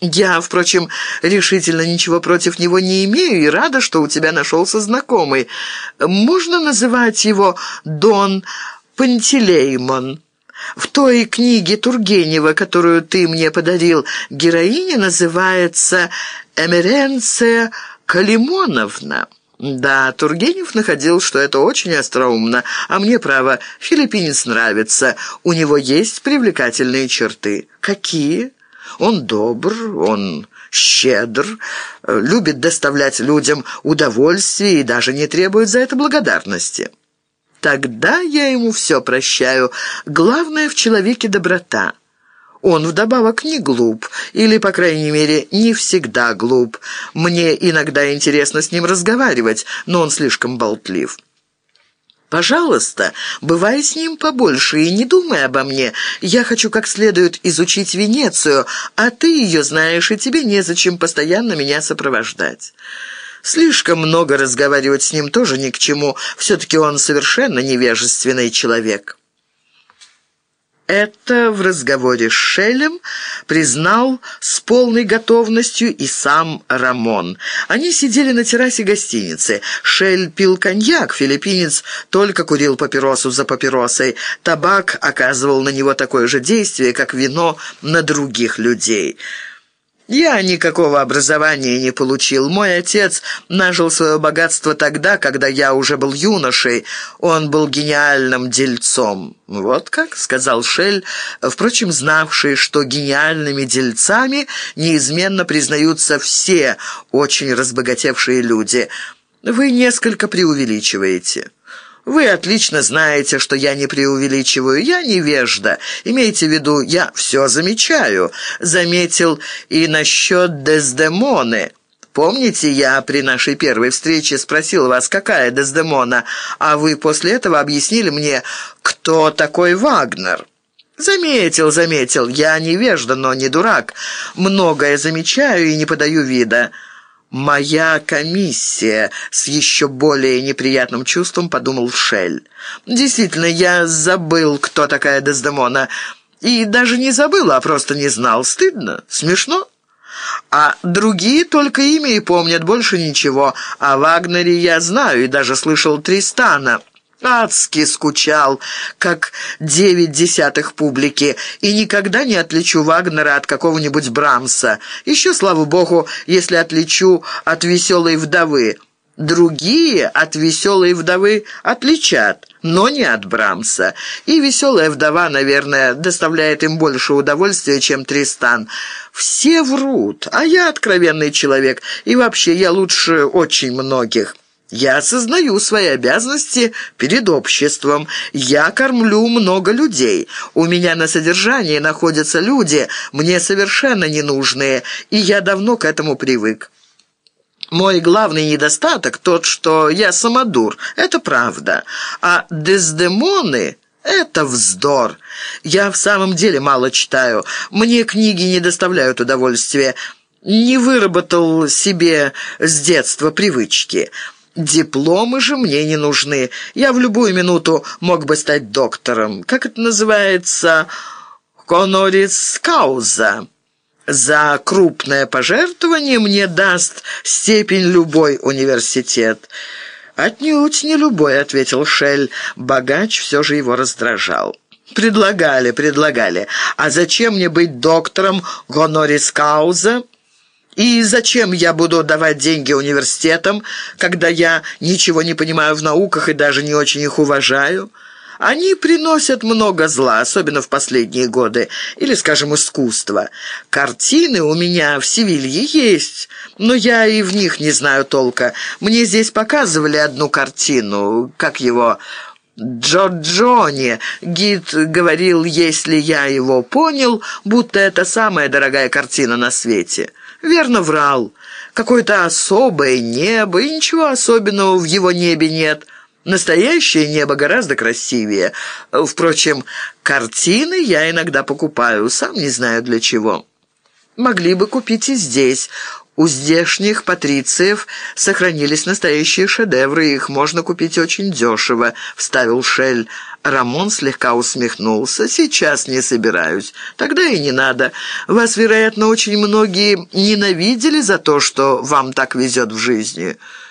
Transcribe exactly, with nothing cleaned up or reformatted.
Я, впрочем, решительно ничего против него не имею и рада, что у тебя нашелся знакомый. Можно называть его Дон Пантелеймон. В той книге Тургенева, которую ты мне подарил, героиня называется Эмеренция Калимоновна. Да, Тургенев находил, что это очень остроумно, а мне, право, филиппинец нравится. У него есть привлекательные черты. Какие? Он добр, он щедр, любит доставлять людям удовольствие и даже не требует за это благодарности. Тогда я ему все прощаю. Главное в человеке доброта. Он вдобавок не глуп, или, по крайней мере, не всегда глуп. Мне иногда интересно с ним разговаривать, но он слишком болтлив. Пожалуйста, бывай с ним побольше и не думай обо мне. Я хочу как следует изучить Венецию, а ты ее знаешь, и тебе незачем постоянно меня сопровождать. Слишком много разговаривать с ним тоже ни к чему. Все-таки он совершенно невежественный человек». Это в разговоре с Шеллем признал с полной готовностью и сам Рамон. Они сидели на террасе гостиницы. Шелль пил коньяк, филиппинец только курил папиросу за папиросой. Табак оказывал на него такое же действие, как вино на других людей. Я никакого образования не получил. Мой отец нажил свое богатство тогда, когда я уже был юношей. Он был гениальным дельцом». «Вот как?» — сказал Шелль, впрочем, знавший, что гениальными дельцами неизменно признаются все очень разбогатевшие люди. «Вы несколько преувеличиваете». «Вы отлично знаете, что я не преувеличиваю, я невежда. Имейте в виду, я все замечаю. Заметил и насчет Дездемоны. Помните, я при нашей первой встрече спросил вас, какая Дездемона, а вы после этого объяснили мне, кто такой Вагнер?» «Заметил, заметил. Я невежда, но не дурак. Многое замечаю и не подаю вида». «Моя комиссия», — с еще более неприятным чувством подумал Шелль. «Действительно, я забыл, кто такая Дездемона. И даже не забыл, а просто не знал. Стыдно? Смешно? А другие только имя и помнят, больше ничего. О Вагнере я знаю и даже слышал Тристана. Адски скучал, как девять десятых публики, и никогда не отличу Вагнера от какого-нибудь Брамса. Еще, слава богу, если отличу от «Веселой вдовы». Другие от «Веселой вдовы» отличат, но не от Брамса. И «Веселая вдова», наверное, доставляет им больше удовольствия, чем Тристан. Все врут, а я откровенный человек, и вообще я лучше очень многих. Я осознаю свои обязанности перед обществом. Я кормлю много людей. У меня на содержании находятся люди, мне совершенно ненужные, и я давно к этому привык. Мой главный недостаток тот, что я самодур. Это правда. А Дездемоны... это вздор. Я в самом деле мало читаю. Мне книги не доставляют удовольствия. Не выработал себе с детства привычки. Дипломы же мне не нужны. Я в любую минуту мог бы стать доктором. Как это называется? Хонорис кауза. За крупное пожертвование мне даст степень любой университет». «Отнюдь не любой», — ответил Шелль. Богач все же его раздражал. «Предлагали, предлагали. А зачем мне быть доктором Хонорис кауза? И зачем я буду давать деньги университетам, когда я ничего не понимаю в науках и даже не очень их уважаю? Они приносят много зла, особенно в последние годы, или, скажем, искусство. Картины у меня в Севилье есть, но я и в них не знаю толка. Мне здесь показывали одну картину, как его... Джорджоне. Гид говорил, если я его понял, будто это самая дорогая картина на свете. Верно врал. Какое-то особое небо, и ничего особенного в его небе нет. Настоящее небо гораздо красивее. Впрочем, картины я иногда покупаю, сам не знаю для чего. Могли бы купить и здесь. У здешних патрициев сохранились настоящие шедевры, их можно купить очень дешево», — вставил Шель. Рамон слегка усмехнулся. «Сейчас не собираюсь. Тогда и не надо. Вас, вероятно, очень многие ненавидели за то, что вам так везет в жизни».